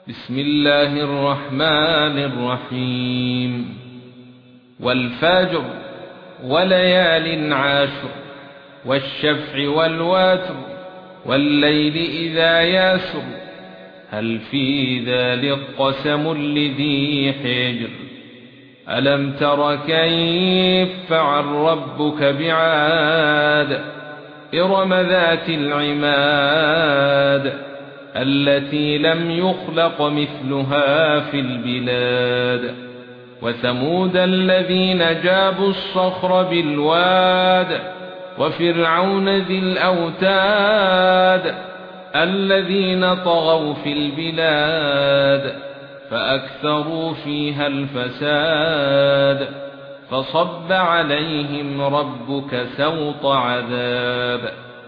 بسم الله الرحمن الرحيم والفجر وليال عشر والشفع والوتر والليل إذا يسر هل في ذلك قسم لذي حجر ألم تر كيف فعل ربك بعاد إرم ذات العماد التي لم يخلق مثلها في البلاد وثمود الذين جابوا الصخر بالواد وفرعون ذي الأوتاد الذين طغوا في البلاد فأكثروا فيها الفساد فصب عليهم ربك سوط عذاب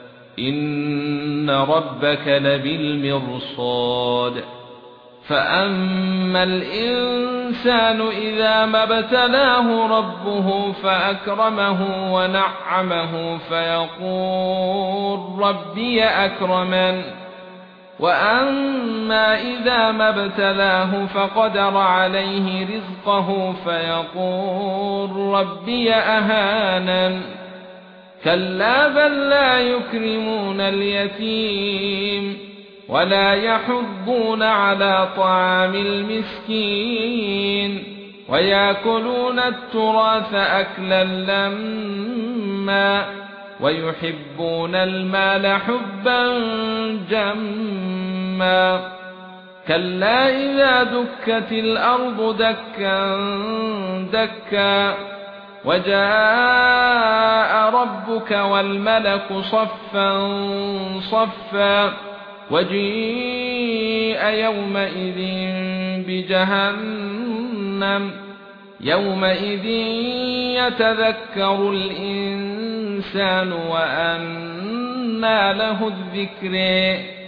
إن ربك لبالمرصاد فأما الإنسان إذا ما ابتلاه ربه فأكرمه ونعمه فيقول ربي أكرمن وأما إذا ما ابتلاه فقدر عليه رزقه فيقول ربي أهانن كلا بل لا يكرمون اليتيم ولا يحضون على طعام المسكين ويأكلون التراث أكلا لما ويحبون المال حبا جما كلا إذا دكت الأرض دكا دكا وجاء ربك والملك صفا صفا وجيء يومئذ بجهنم يومئذ يتذكر الإنسان وأنى له الذكر